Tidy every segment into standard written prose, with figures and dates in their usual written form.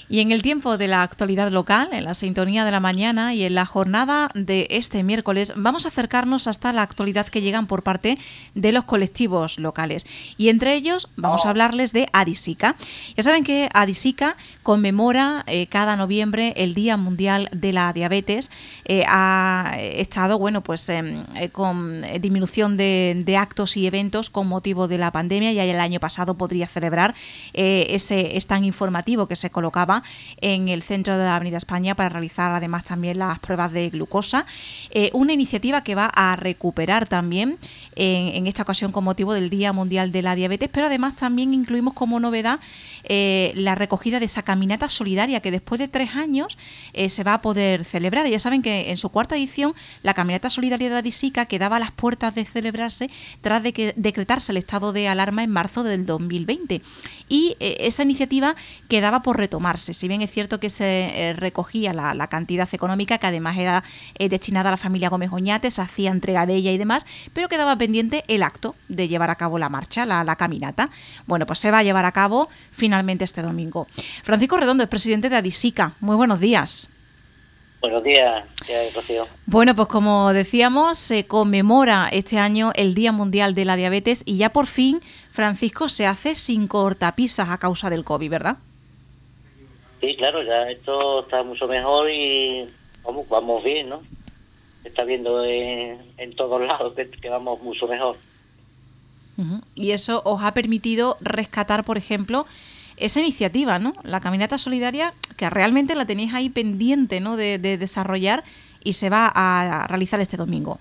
Y en el tiempo de la actualidad local, en la sintonía de la mañana y en la jornada de este miércoles, vamos a acercarnos hasta la actualidad que llegan por parte de los colectivos locales. Y entre ellos vamos a hablarles de Adisica. Ya saben que Adisica conmemora cada noviembre el Día Mundial de la Diabetes. Ha estado con disminución de actos y eventos con motivo de la pandemia. Ya el año pasado podría celebrar ese stand informativo que se colocaba en el centro de la Avenida España para realizar además también las pruebas de glucosa. Una iniciativa que va a recuperar también en esta ocasión con motivo del Día Mundial de la Diabetes, pero además también incluimos como novedad la recogida de esa caminata solidaria que después de 3 años se va a poder celebrar. Ya saben que en su 4ª edición la caminata solidaria de Adisica quedaba a las puertas de celebrarse tras de que decretarse el estado de alarma en marzo del 2020 y esa iniciativa quedaba por retomarse. Si bien es cierto que se recogía la cantidad económica que además era destinada a la familia Gómez Oñate, se hacía entrega de ella y demás, pero quedaba pendiente el acto de llevar a cabo la marcha, la caminata. Bueno, pues se va a llevar a cabo finalmente este domingo. Francisco Redondo es presidente de Adisica. Muy buenos días. Buenos días, Rocío. Bueno, pues como decíamos, se conmemora este año el Día Mundial de la Diabetes y ya por fin, Francisco, se hace sin cortapisas a causa del COVID, ¿verdad? Sí, claro, ya esto está mucho mejor y vamos bien, ¿no? Se está viendo en todos lados que vamos mucho mejor. Uh-huh. Y eso os ha permitido rescatar, por ejemplo, esa iniciativa, ¿no? La caminata solidaria, que realmente la tenéis ahí pendiente, ¿no? de desarrollar y se va a realizar este domingo.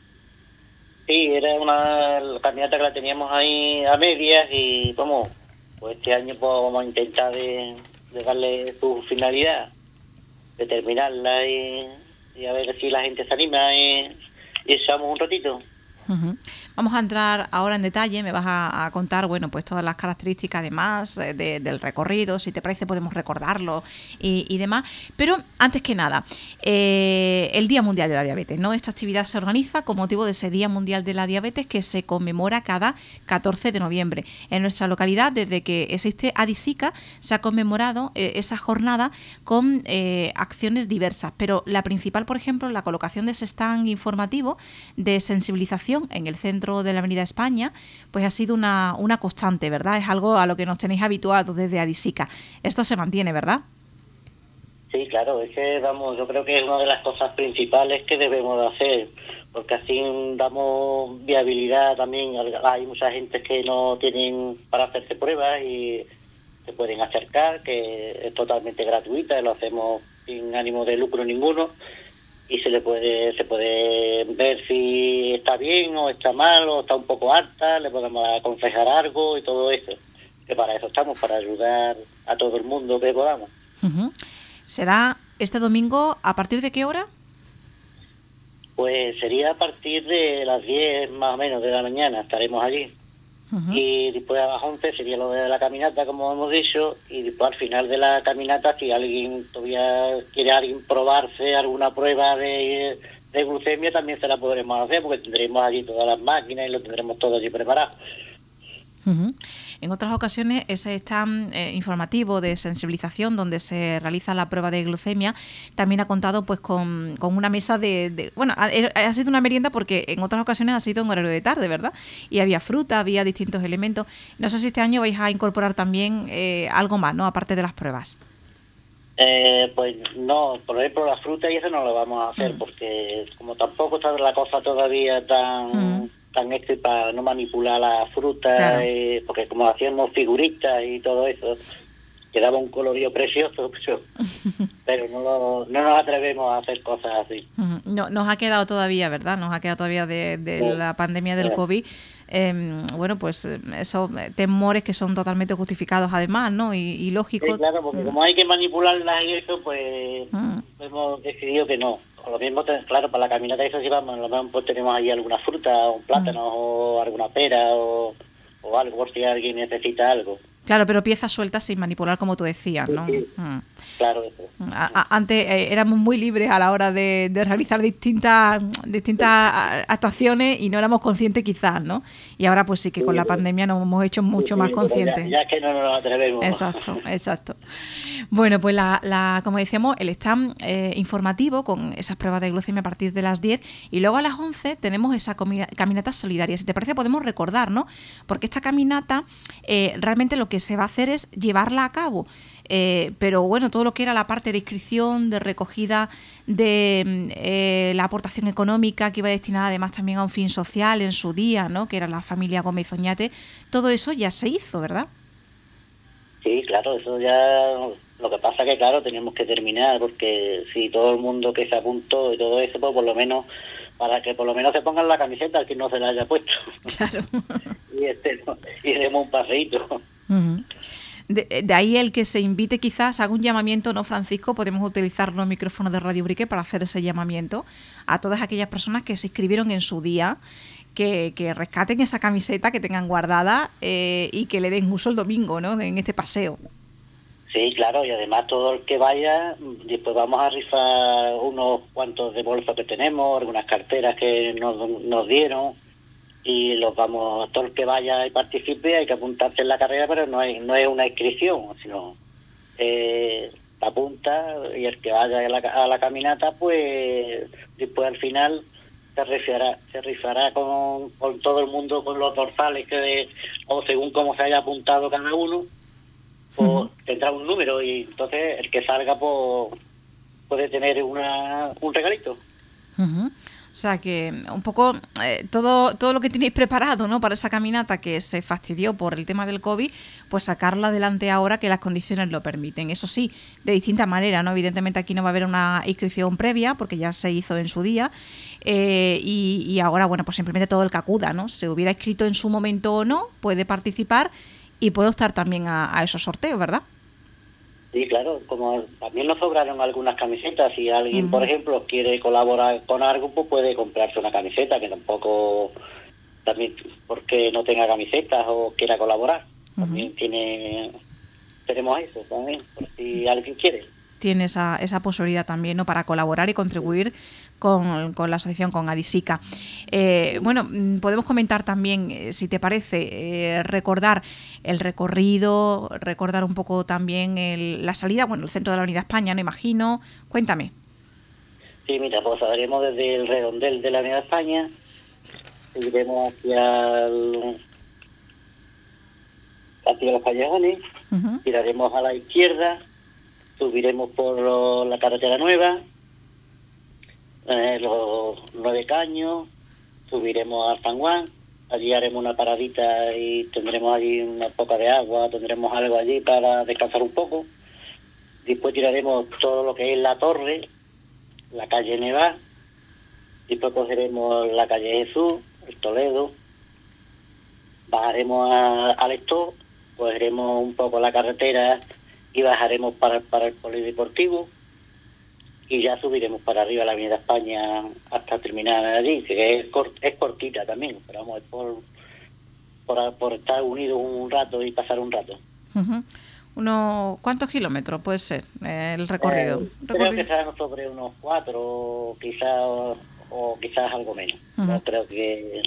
Sí, era una caminata que la teníamos ahí a medias y pues este año pues vamos a intentar de darle su finalidad, de terminarla y a ver si la gente se anima y echamos un ratito. Uh-huh. Vamos a entrar ahora en detalle, me vas a contar, bueno, pues todas las características además del recorrido, si te parece podemos recordarlo y demás, pero antes que nada, el Día Mundial de la Diabetes, ¿no? Esta actividad se organiza con motivo de ese Día Mundial de la Diabetes que se conmemora cada 14 de noviembre. En nuestra localidad, desde que existe Adisica, se ha conmemorado esa jornada con acciones diversas, pero la principal, por ejemplo, la colocación de ese stand informativo de sensibilización en el centro de la Avenida España, pues ha sido una constante, ¿verdad? Es algo a lo que nos tenéis habituados desde Adisica. Esto se mantiene, ¿verdad? Sí, claro, es que yo creo que es una de las cosas principales que debemos de hacer, porque así damos viabilidad también. Hay mucha gente que no tienen para hacerse pruebas y se pueden acercar, que es totalmente gratuita, lo hacemos sin ánimo de lucro ninguno. Y se puede ver si está bien o está mal o está un poco alta, le podemos aconsejar algo y todo eso. Que para eso estamos, para ayudar a todo el mundo que podamos. Uh-huh. ¿Será este domingo a partir de qué hora? Pues sería a partir de las 10 más o menos de la mañana, estaremos allí. Uh-huh. Y después a las 11 sería lo de la caminata, como hemos dicho, y después al final de la caminata, si alguien todavía quiere probarse alguna prueba de glucemia, también se la podremos hacer, porque tendremos allí todas las máquinas y lo tendremos todo allí preparado. Uh-huh. En otras ocasiones ese stand informativo de sensibilización donde se realiza la prueba de glucemia también ha contado pues con una mesa ha sido una merienda porque en otras ocasiones ha sido en horario de tarde, ¿verdad? Y había fruta, había distintos elementos. No sé si este año vais a incorporar también algo más, ¿no? Aparte de las pruebas. Pues no, por ejemplo la fruta y eso no lo vamos a hacer porque como tampoco está la cosa todavía tan hecho para no manipular la fruta, claro. Porque como hacíamos figuritas y todo eso, quedaba un colorío precioso, pero no nos atrevemos a hacer cosas así. No, nos ha quedado todavía, ¿verdad? Nos ha quedado todavía de la pandemia del COVID. Pues esos temores que son totalmente justificados además, ¿no? Y lógicos. Sí, claro, porque como hay que manipularlas y eso, pues hemos decidido que no. O lo mismo, claro, para la caminata eso llevamos, lo mismo pues tenemos ahí alguna fruta, un plátano o alguna pera o algo, por si alguien necesita algo. Claro, pero piezas sueltas sin manipular, como tú decías, ¿no? Sí, claro. Eso. Antes éramos muy libres a la hora de realizar distintas actuaciones y no éramos conscientes quizás, ¿no? Y ahora pues sí que con la pandemia nos hemos hecho mucho más conscientes. Ya que no nos atrevemos. Exacto. Bueno, pues como decíamos, el stand informativo con esas pruebas de glucemia a partir de las 10 y luego a las 11 tenemos esa caminata solidaria. Si te parece podemos recordar, ¿no? Porque esta caminata realmente lo que se va a hacer es llevarla a cabo. Pero bueno, todo lo que era la parte de inscripción, de recogida de la aportación económica que iba destinada además también a un fin social en su día, ¿no? Que era la familia Gómez Oñate, todo eso ya se hizo, ¿verdad? Sí, claro, eso ya... Lo que pasa que, claro, tenemos que terminar, porque si todo el mundo que se apuntó y todo eso, pues por lo menos, para que por lo menos se pongan la camiseta al que no se la haya puesto. Claro. y demos un paseíto. Uh-huh. De ahí el que se invite quizás, haga un llamamiento, ¿no, Francisco? Podemos utilizar los micrófonos de Radio Brique para hacer ese llamamiento a todas aquellas personas que se inscribieron en su día, que rescaten esa camiseta que tengan guardada y que le den uso el domingo, ¿no? En este paseo. Sí, claro, y además todo el que vaya, después vamos a rifar unos cuantos de bolsa que tenemos, algunas carteras que nos dieron, y todo el que vaya y participe hay que apuntarse en la carrera, pero no es una inscripción, sino apunta, y el que vaya a la caminata, pues después al final se rifará con todo el mundo, con los dorsales o según cómo se haya apuntado cada uno, pues tendrá un número, y entonces el que salga pues puede tener un regalito. Uh-huh. O sea que un poco todo lo que tenéis preparado, ¿no? Para esa caminata que se fastidió por el tema del COVID, pues sacarla adelante ahora que las condiciones lo permiten. Eso sí, de distinta manera, ¿no? Evidentemente aquí no va a haber una inscripción previa porque ya se hizo en su día y ahora, bueno, pues simplemente todo el que acuda, ¿no? Se hubiera inscrito en su momento o no, puede participar y puede optar también a esos sorteos, ¿verdad? Sí, claro, como también nos sobraron algunas camisetas, si alguien, por ejemplo, quiere colaborar con algo, pues puede comprarse una camiseta, que tampoco, también porque no tenga camisetas o quiera colaborar, también tenemos eso también, por si alguien quiere. Tiene esa posibilidad también, ¿no? Para colaborar y contribuir con la asociación, con Adisica. Bueno, podemos comentar también, si te parece, recordar el recorrido, recordar un poco también la salida, bueno, el centro de la Avenida España, no imagino. Cuéntame. Sí, mira, pues saldremos desde el redondel de la Avenida España, seguiremos hacia los callejones, tiraremos a la izquierda, subiremos por la carretera nueva, los 9 Caños, subiremos a San Juan, allí haremos una paradita y tendremos allí una poca de agua, tendremos algo allí para descansar un poco. Después tiraremos todo lo que es la Torre, la calle Nevá, después cogeremos la calle Jesús, el Toledo, bajaremos al Stop, cogeremos un poco la carretera y bajaremos para el polideportivo y ya subiremos para arriba a la Avenida España hasta terminar allí, que es cortita también, pero vamos, es por estar unidos un rato y pasar un rato. ¿Cuántos kilómetros puede ser el recorrido? Creo que serán sobre unos 4, quizás o quizás algo menos. No creo que...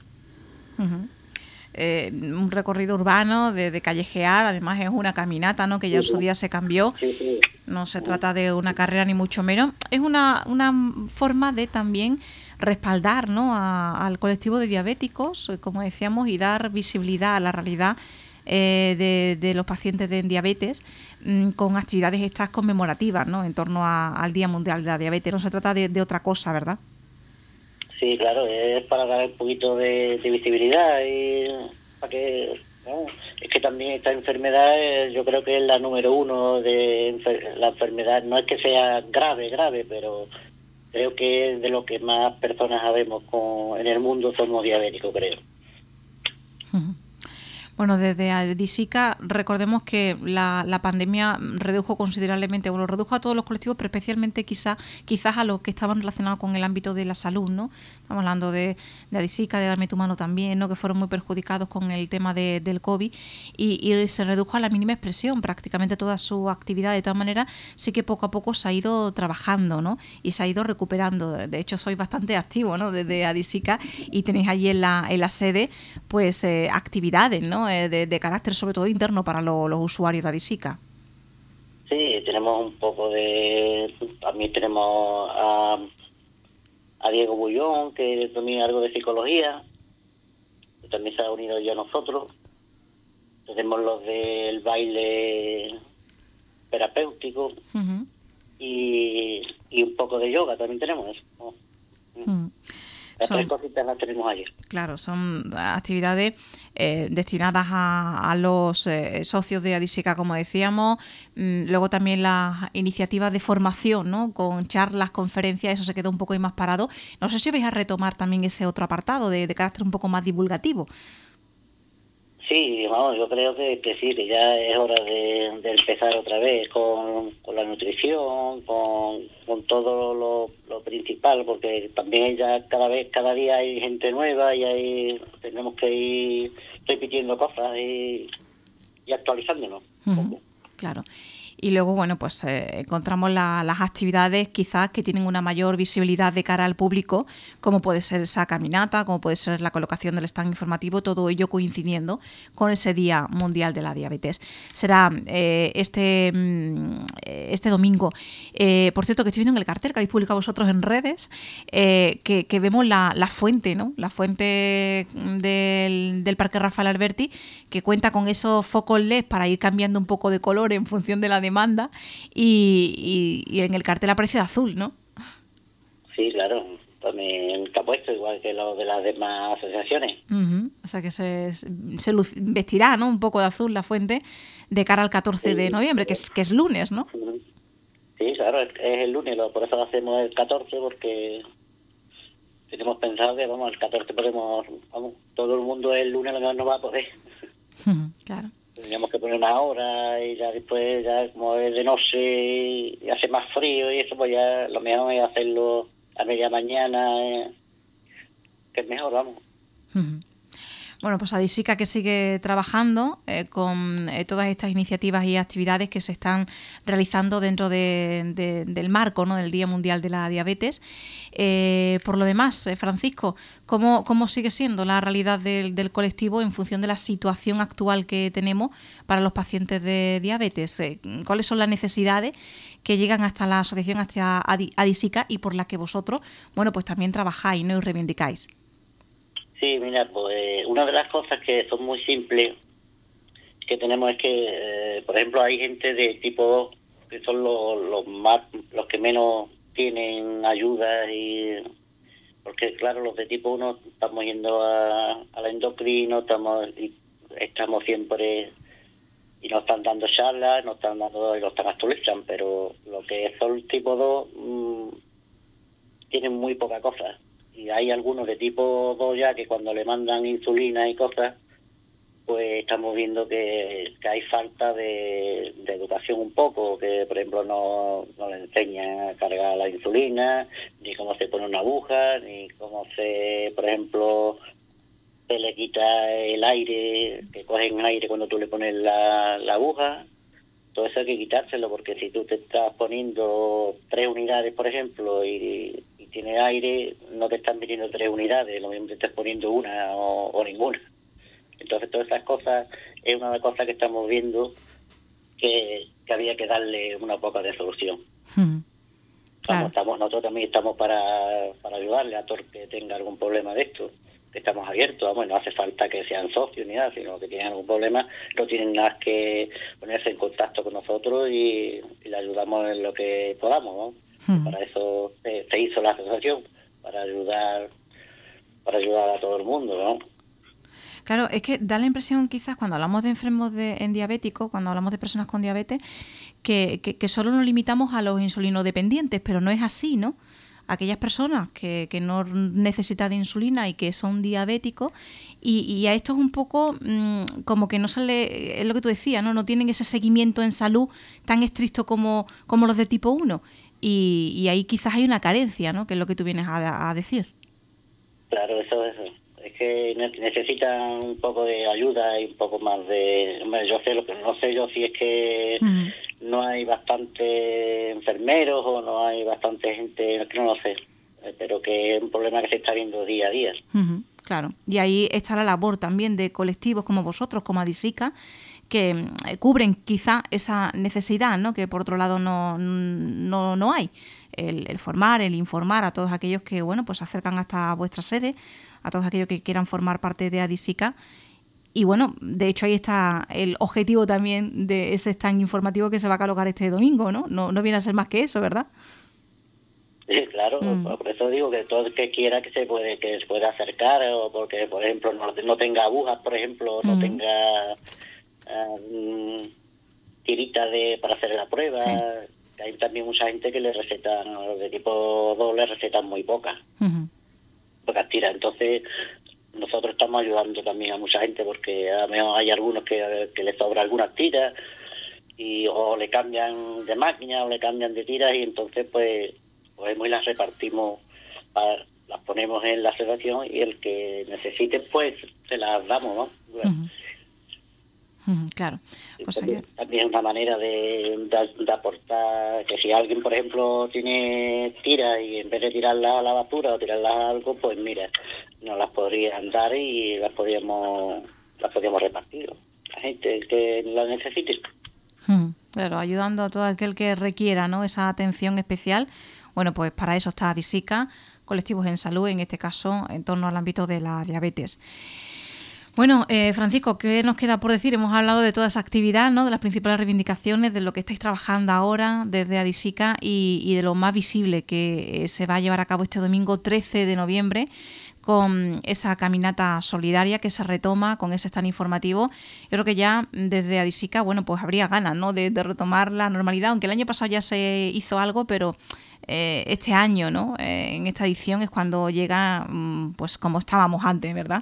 un recorrido urbano de callejear, además es una caminata, ¿no? Que ya en su día se cambió. Sí. No se trata de una carrera ni mucho menos. Es una forma de también respaldar, ¿no? al colectivo de diabéticos, como decíamos, y dar visibilidad a la realidad de los pacientes de diabetes con actividades estas conmemorativas, ¿no? En torno al Día Mundial de la Diabetes. No se trata de otra cosa, ¿verdad? Sí, claro, es para dar un poquito de visibilidad y para que... No, es que también esta enfermedad yo creo que es la número 1 de la enfermedad. No es que sea grave, pero creo que es de lo que más personas sabemos en el mundo somos diabéticos, creo. Bueno, desde Adisica recordemos que la pandemia redujo considerablemente, bueno, redujo a todos los colectivos, pero especialmente quizás a los que estaban relacionados con el ámbito de la salud, ¿no? Estamos hablando de Adisica, de Dame tu mano también, ¿no? Que fueron muy perjudicados con el tema del COVID y se redujo a la mínima expresión prácticamente toda su actividad. De todas maneras, sí que poco a poco se ha ido trabajando, ¿no? Y se ha ido recuperando. De hecho, sois bastante activo, ¿no? Desde Adisica y tenéis allí en la sede, pues, actividades, ¿no? De carácter sobre todo interno para los usuarios de Adisica. Sí, tenemos un poco de... También tenemos a Diego Bullón, que domina algo de psicología, que también se ha unido ya a nosotros. Tenemos los del baile terapéutico y un poco de yoga también tenemos eso, ¿no? Las tres cositas las tenemos ayer. Claro, son actividades destinadas a los socios de Adisica, como decíamos. Luego también las iniciativas de formación, ¿no? Con charlas, conferencias, eso se quedó un poco ahí más parado. No sé si vais a retomar también ese otro apartado de carácter un poco más divulgativo. Sí, vamos, yo creo que sí, que ya es hora de empezar otra vez con la nutrición, con todo lo principal, porque también ya cada día hay gente nueva y tenemos que ir repitiendo cosas y actualizándonos. Claro. Y luego, bueno, pues encontramos las actividades quizás que tienen una mayor visibilidad de cara al público, como puede ser esa caminata, como puede ser la colocación del stand informativo, todo ello coincidiendo con ese Día Mundial de la Diabetes. Será este domingo. Por cierto, que estoy viendo en el cartel que habéis publicado vosotros en redes, que vemos la fuente, ¿no? La fuente del Parque Rafael Alberti, que cuenta con esos focos LED para ir cambiando un poco de color en función de la demanda y en el cartel aparece azul, ¿no? Sí, claro, también está puesto igual que lo de las demás asociaciones. O sea que se vestirá, ¿no? Un poco de azul la fuente de cara al 14 de noviembre, que es lunes, ¿no? Sí, claro, es el lunes, por eso lo hacemos el 14, porque tenemos pensado que, el 14 todo el mundo el lunes a lo mejor no va a poder. Claro. Teníamos que poner una hora y ya después, ya como es de noche y hace más frío y eso, pues ya lo mejor es hacerlo a media mañana, que es mejor, vamos. Bueno, pues Adisica que sigue trabajando con todas estas iniciativas y actividades que se están realizando dentro del marco, ¿no? Del Día Mundial de la Diabetes. Por lo demás, Francisco, ¿cómo sigue siendo la realidad del colectivo en función de la situación actual que tenemos para los pacientes de diabetes? ¿Cuáles son las necesidades que llegan hasta la asociación, hasta Adisica y por las que vosotros, bueno, pues también trabajáis, ¿no? Y reivindicáis? Sí, mira, pues una de las cosas que son muy simples que tenemos es que, por ejemplo, hay gente de tipo que son los que menos tienen ayuda porque claro, los de tipo 1 estamos yendo al endocrino, estamos siempre y nos están dando charlas, nos están actualizando, pero lo que son tipo 2 tienen muy poca cosa. Y hay algunos de tipo 2 ya que cuando le mandan insulina y cosas, pues estamos viendo que hay falta de educación un poco, que por ejemplo no le enseñan a cargar la insulina, ni cómo se pone una aguja, ni cómo por ejemplo, se le quita el aire, que cogen aire cuando tú le pones la aguja. Todo eso hay que quitárselo, porque si tú te estás poniendo 3 unidades, por ejemplo, y tiene aire, no te están metiendo 3 unidades, lo mismo te estás poniendo una o ninguna. Entonces todas esas cosas es una de las cosas que estamos viendo que había que darle una poca de solución. Claro. Nosotros también estamos para ayudarle a todo el que tenga algún problema de esto, que estamos abiertos. No hace falta que sean socios ni nada, sino que tienen algún problema, no tienen nada que ponerse en contacto con nosotros y le ayudamos en lo que podamos, ¿no? Para eso se hizo la asociación, para ayudar a todo el mundo, ¿no? Claro, es que da la impresión quizás cuando hablamos de enfermos en diabéticos, cuando hablamos de personas con diabetes, que solo nos limitamos a los insulinodependientes, pero no es así, ¿no? aquellas personas que no necesitan de insulina y que son diabéticos, y a esto es un poco como que no se le, es lo que tú decías, no tienen ese seguimiento en salud tan estricto como los de tipo 1, y ahí quizás hay una carencia, ¿no?, que es lo que tú vienes a decir. Claro, eso. Es que necesitan un poco de ayuda y un poco más de... Hombre, yo sé lo que no sé yo si es que no hay bastante enfermeros o no hay bastante gente, que no lo sé, pero que es un problema que se está viendo día a día. Claro, y ahí está la labor también de colectivos como vosotros, como Adisica, que cubren quizá esa necesidad, ¿no?, que por otro lado no hay. El formar, el informar a todos aquellos que, bueno, pues se acercan hasta vuestra sede, a todos aquellos que quieran formar parte de Adisica. Y bueno, de hecho ahí está el objetivo también de ese stand informativo que se va a colocar este domingo, ¿no? No viene a ser más que eso, ¿verdad? Sí, claro, por eso digo que todo el que quiera que se puede acercar, o porque, por ejemplo, no tenga agujas, por ejemplo, no tenga tiritas para hacer la prueba. Sí. Hay también mucha gente que le recetan, los de tipo 2 le recetan muy pocas tiras. Entonces, nosotros estamos ayudando también a mucha gente, porque a lo mejor hay algunos que les sobra algunas tiras, o le cambian de máquina o le cambian de tiras, y entonces pues y las repartimos, las ponemos en la asociación, y el que necesite pues se las damos, ¿no? Bueno. Claro. Pues también es una manera de aportar, que si alguien, por ejemplo, tiene tiras y en vez de tirarlas a la basura o tirarlas a algo, pues mira, nos las podrían dar y las podríamos repartir a la gente que la necesite. Claro, ayudando a todo aquel que requiera, ¿no?, esa atención especial. Bueno, pues para eso está Adisica, colectivos en salud, en este caso en torno al ámbito de la diabetes. Bueno, Francisco, ¿qué nos queda por decir? Hemos hablado de toda esa actividad, ¿no?, de las principales reivindicaciones, de lo que estáis trabajando ahora desde Adisica y de lo más visible que se va a llevar a cabo este domingo 13 de noviembre con esa caminata solidaria que se retoma, con ese stand informativo. Yo creo que ya desde Adisica, bueno, pues habría ganas, ¿no?, de retomar la normalidad, aunque el año pasado ya se hizo algo, pero este año, ¿no?, en esta edición es cuando llega pues como estábamos antes, ¿verdad?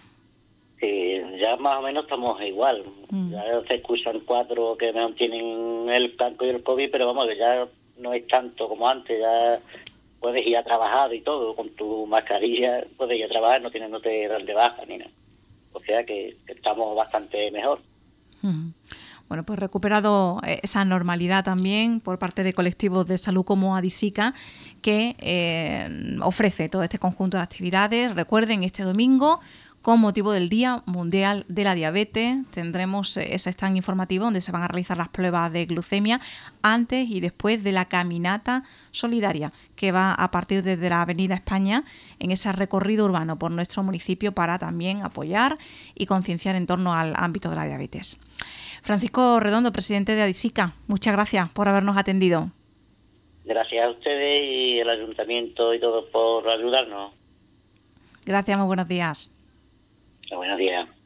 Sí, ya más o menos estamos igual. Ya se escuchan 4 que no tienen el canco y el COVID, pero vamos, que ya no es tanto como antes. Ya puedes ir a trabajar y todo, con tu mascarilla puedes ir a trabajar, no te dan de baja ni nada. O sea que estamos bastante mejor. Bueno, pues recuperado esa normalidad también por parte de colectivos de salud como Adisica, que ofrece todo este conjunto de actividades. Recuerden, este domingo, con motivo del Día Mundial de la Diabetes, tendremos ese stand informativo donde se van a realizar las pruebas de glucemia antes y después de la caminata solidaria, que va a partir desde la Avenida España en ese recorrido urbano por nuestro municipio para también apoyar y concienciar en torno al ámbito de la diabetes. Francisco Redondo, presidente de Adisica, muchas gracias por habernos atendido. Gracias a ustedes y el ayuntamiento y todos por ayudarnos. Gracias, muy buenos días. Buenos días.